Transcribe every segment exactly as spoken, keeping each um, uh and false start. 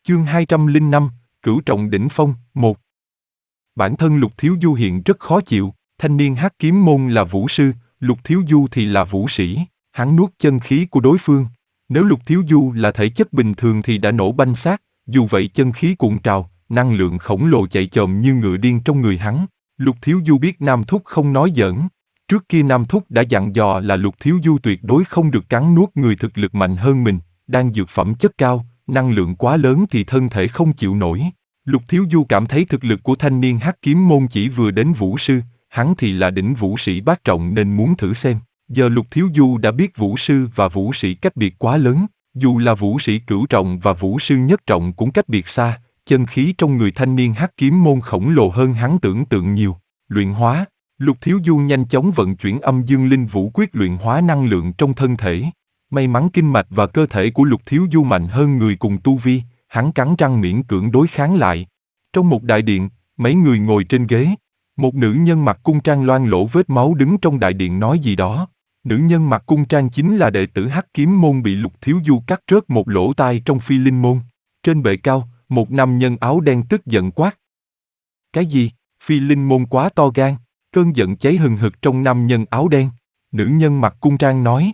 Chương hai trăm lẻ năm, Cửu Trọng Đỉnh Phong, một. Bản thân Lục Thiếu Du hiện rất khó chịu, thanh niên Hắc Kiếm Môn là vũ sư, Lục Thiếu Du thì là vũ sĩ, hắn nuốt chân khí của đối phương. Nếu Lục Thiếu Du là thể chất bình thường thì đã nổ banh xác, dù vậy chân khí cuộn trào, năng lượng khổng lồ chạy chồm như ngựa điên trong người hắn. Lục Thiếu Du biết Nam Thúc không nói giỡn. Trước kia Nam Thúc đã dặn dò là Lục Thiếu Du tuyệt đối không được cắn nuốt người thực lực mạnh hơn mình, đang dược phẩm chất cao, năng lượng quá lớn thì thân thể không chịu nổi. Lục Thiếu Du cảm thấy thực lực của thanh niên Hắc Kiếm Môn chỉ vừa đến vũ sư, hắn thì là đỉnh vũ sĩ bát trọng nên muốn thử xem. Giờ Lục Thiếu Du đã biết vũ sư và vũ sĩ cách biệt quá lớn, dù là vũ sĩ cửu trọng và vũ sư nhất trọng cũng cách biệt xa, chân khí trong người thanh niên Hắc Kiếm Môn khổng lồ hơn hắn tưởng tượng nhiều. Luyện hóa, Lục Thiếu Du nhanh chóng vận chuyển âm dương linh vũ quyết luyện hóa năng lượng trong thân thể. May mắn kinh mạch và cơ thể của Lục Thiếu Du mạnh hơn người cùng tu vi, hắn cắn răng miễn cưỡng đối kháng lại. Trong một đại điện, mấy người ngồi trên ghế. Một nữ nhân mặc cung trang loang lổ vết máu đứng trong đại điện nói gì đó. Nữ nhân mặc cung trang chính là đệ tử Hắc Kiếm Môn bị Lục Thiếu Du cắt rớt một lỗ tai trong Phi Linh Môn. Trên bệ cao, một nam nhân áo đen tức giận quát. Cái gì? Phi Linh Môn quá to gan. Cơn giận cháy hừng hực trong nam nhân áo đen. Nữ nhân mặc cung trang nói.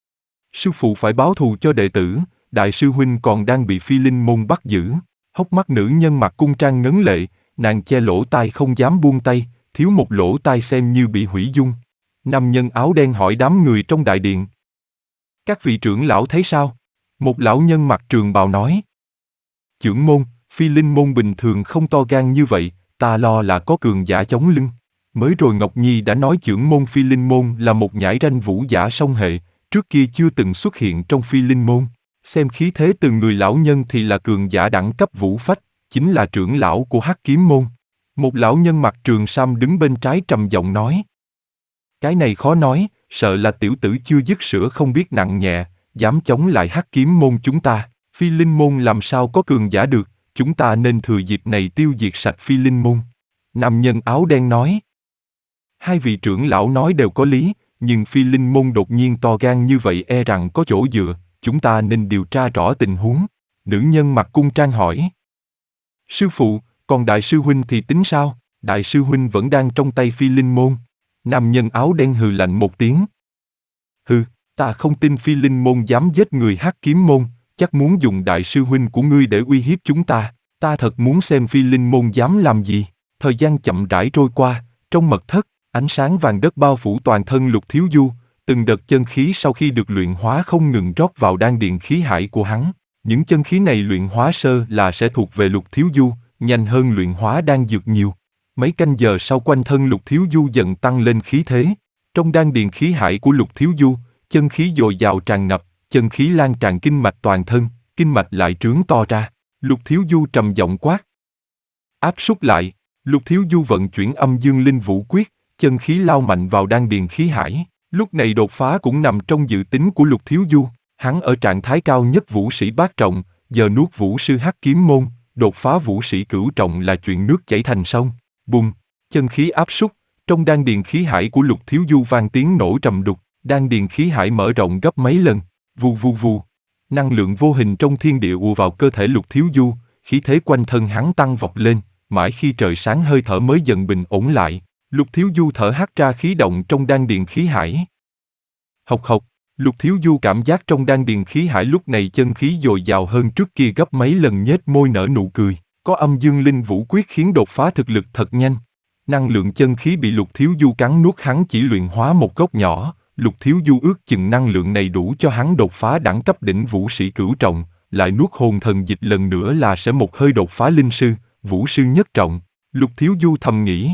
Sư phụ phải báo thù cho đệ tử, đại sư huynh còn đang bị Phi Linh Môn bắt giữ. Hốc mắt nữ nhân mặc cung trang ngấn lệ, nàng che lỗ tai không dám buông tay, thiếu một lỗ tai xem như bị hủy dung. Nam nhân áo đen hỏi đám người trong đại điện. Các vị trưởng lão thấy sao? Một lão nhân mặc trường bào nói. Chưởng môn, Phi Linh Môn bình thường không to gan như vậy, ta lo là có cường giả chống lưng. Mới rồi Ngọc Nhi đã nói chưởng môn Phi Linh Môn là một nhãi ranh vũ giả song hệ, trước kia chưa từng xuất hiện trong Phi Linh Môn. Xem khí thế từ người lão nhân thì là cường giả đẳng cấp vũ phách, chính là trưởng lão của Hắc Kiếm Môn. Một lão nhân mặc trường sam đứng bên trái trầm giọng nói. Cái này khó nói, sợ là tiểu tử chưa dứt sữa không biết nặng nhẹ, dám chống lại Hắc Kiếm Môn chúng ta. Phi Linh Môn làm sao có cường giả được, chúng ta nên thừa dịp này tiêu diệt sạch Phi Linh Môn. Nam nhân áo đen nói. Hai vị trưởng lão nói đều có lý, nhưng Phi Linh Môn đột nhiên to gan như vậy e rằng có chỗ dựa, chúng ta nên điều tra rõ tình huống. Nữ nhân mặc cung trang hỏi. Sư phụ, còn đại sư huynh thì tính sao? Đại sư huynh vẫn đang trong tay Phi Linh Môn. Nam nhân áo đen hừ lạnh một tiếng. Hừ, ta không tin Phi Linh Môn dám giết người Hắc Kiếm Môn, chắc muốn dùng đại sư huynh của ngươi để uy hiếp chúng ta. Ta thật muốn xem Phi Linh Môn dám làm gì. Thời gian chậm rãi trôi qua, trong mật thất, ánh sáng vàng đất bao phủ toàn thân Lục Thiếu Du, từng đợt chân khí sau khi được luyện hóa không ngừng rót vào đan điền khí hải của hắn. Những chân khí này luyện hóa sơ là sẽ thuộc về Lục Thiếu Du, nhanh hơn luyện hóa đan dược nhiều. Mấy canh giờ sau quanh thân Lục Thiếu Du dần tăng lên khí thế. Trong đan điền khí hải của Lục Thiếu Du, chân khí dồi dào tràn ngập, chân khí lan tràn kinh mạch toàn thân, kinh mạch lại trướng to ra. Lục Thiếu Du trầm giọng quát. Áp súc lại, Lục Thiếu Du vận chuyển âm dương linh vũ quyết, chân khí lao mạnh vào đan điền khí hải. Lúc này đột phá cũng nằm trong dự tính của Lục Thiếu Du. Hắn ở trạng thái cao nhất vũ sĩ bát trọng, giờ nuốt vũ sư Hắc Kiếm Môn, đột phá vũ sĩ cửu trọng là chuyện nước chảy thành sông. Bùng, chân khí áp súc, trong đan điền khí hải của Lục Thiếu Du vang tiếng nổ trầm đục, đan điền khí hải mở rộng gấp mấy lần, vù vù vù. Năng lượng vô hình trong thiên địa ùa vào cơ thể Lục Thiếu Du, khí thế quanh thân hắn tăng vọt lên, mãi khi trời sáng hơi thở mới dần bình ổn lại. Lục Thiếu Du thở hắt ra khí động trong đan điền khí hải. Hộc hộc, Lục Thiếu Du cảm giác trong đan điền khí hải lúc này chân khí dồi dào hơn trước kia gấp mấy lần, nhếch môi nở nụ cười. Có âm dương linh vũ quyết khiến đột phá thực lực thật nhanh. Năng lượng chân khí bị Lục Thiếu Du cắn nuốt hắn chỉ luyện hóa một gốc nhỏ. Lục Thiếu Du ước chừng năng lượng này đủ cho hắn đột phá đẳng cấp đỉnh vũ sĩ cửu trọng, lại nuốt hồn thần dịch lần nữa là sẽ một hơi đột phá linh sư, vũ sư nhất trọng. Lục Thiếu Du thầm nghĩ.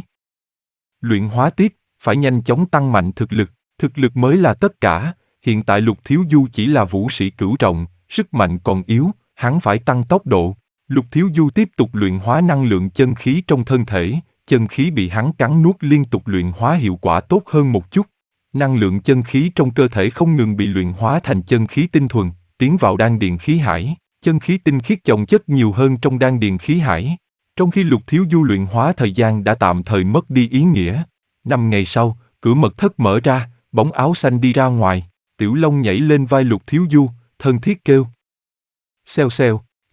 Luyện hóa tiếp, phải nhanh chóng tăng mạnh thực lực, thực lực mới là tất cả. Hiện tại Lục Thiếu Du chỉ là vũ sĩ cửu trọng, sức mạnh còn yếu, hắn phải tăng tốc độ. Lục Thiếu Du tiếp tục luyện hóa năng lượng chân khí trong thân thể, chân khí bị hắn cắn nuốt liên tục luyện hóa hiệu quả tốt hơn một chút. Năng lượng chân khí trong cơ thể không ngừng bị luyện hóa thành chân khí tinh thuần, tiến vào đan điền khí hải, chân khí tinh khiết chồng chất nhiều hơn trong đan điền khí hải. Trong khi Lục Thiếu Du luyện hóa thời gian đã tạm thời mất đi ý nghĩa. Năm ngày sau, cửa mật thất mở ra, bóng áo xanh đi ra ngoài, Tiểu Long nhảy lên vai Lục Thiếu Du, thân thiết kêu. Xèo xèo,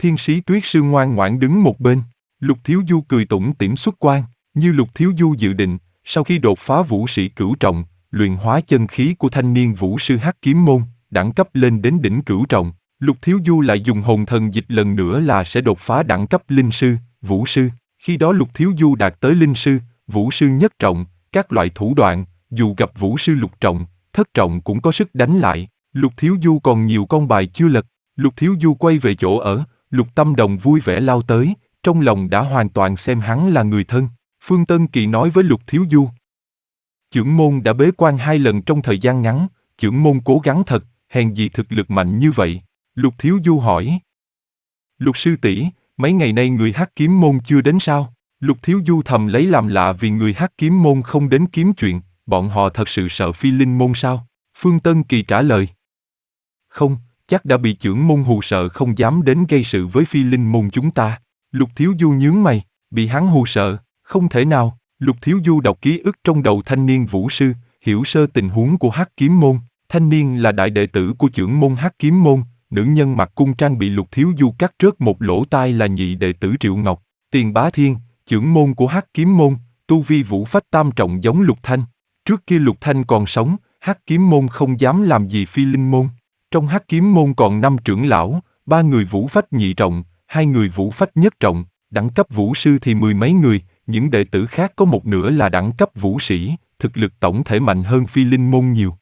Thiên sĩ Tuyết Sư ngoan ngoãn đứng một bên. Lục Thiếu Du cười tủm tỉm xuất quan, như Lục Thiếu Du dự định, sau khi đột phá vũ sĩ cửu trọng, luyện hóa chân khí của thanh niên vũ sư Hắc Kiếm Môn, đẳng cấp lên đến đỉnh cửu trọng, Lục Thiếu Du lại dùng hồn thần dịch lần nữa là sẽ đột phá đẳng cấp linh sư, vũ sư. Khi đó Lục Thiếu Du đạt tới linh sư, vũ sư nhất trọng, các loại thủ đoạn, dù gặp vũ sư lục trọng, thất trọng cũng có sức đánh lại. Lục Thiếu Du còn nhiều con bài chưa lật. Lục Thiếu Du quay về chỗ ở, Lục Tâm Đồng vui vẻ lao tới, trong lòng đã hoàn toàn xem hắn là người thân. Phương Tân Kỳ nói với Lục Thiếu Du. Chưởng môn đã bế quan hai lần trong thời gian ngắn, chưởng môn cố gắng thật, hèn gì thực lực mạnh như vậy. Lục Thiếu Du hỏi. Lục sư tỷ, mấy ngày nay người Hắc Kiếm Môn chưa đến sao? Lục Thiếu Du thầm lấy làm lạ vì người Hắc Kiếm Môn không đến kiếm chuyện, bọn họ thật sự sợ Phi Linh Môn sao? Phương Tân Kỳ trả lời. Không, chắc đã bị chưởng môn hù sợ không dám đến gây sự với Phi Linh Môn chúng ta. Lục Thiếu Du nhướng mày, bị hắn hù sợ, không thể nào. Lục Thiếu Du đọc ký ức trong đầu thanh niên vũ sư, hiểu sơ tình huống của Hắc Kiếm Môn. Thanh niên là đại đệ tử của chưởng môn Hắc Kiếm Môn, nữ nhân mặc cung trang bị Lục Thiếu Du cắt rớt một lỗ tai là nhị đệ tử Triệu Ngọc, Tiền Bá Thiên, chưởng môn của Hắc Kiếm Môn, tu vi vũ phách tam trọng giống Lục Thanh. Trước kia Lục Thanh còn sống, Hắc Kiếm Môn không dám làm gì Phi Linh Môn. Trong Hắc Kiếm Môn còn năm trưởng lão, ba người vũ phách nhị trọng, hai người vũ phách nhất trọng, đẳng cấp vũ sư thì mười mấy người, những đệ tử khác có một nửa là đẳng cấp vũ sĩ, thực lực tổng thể mạnh hơn Phi Linh Môn nhiều.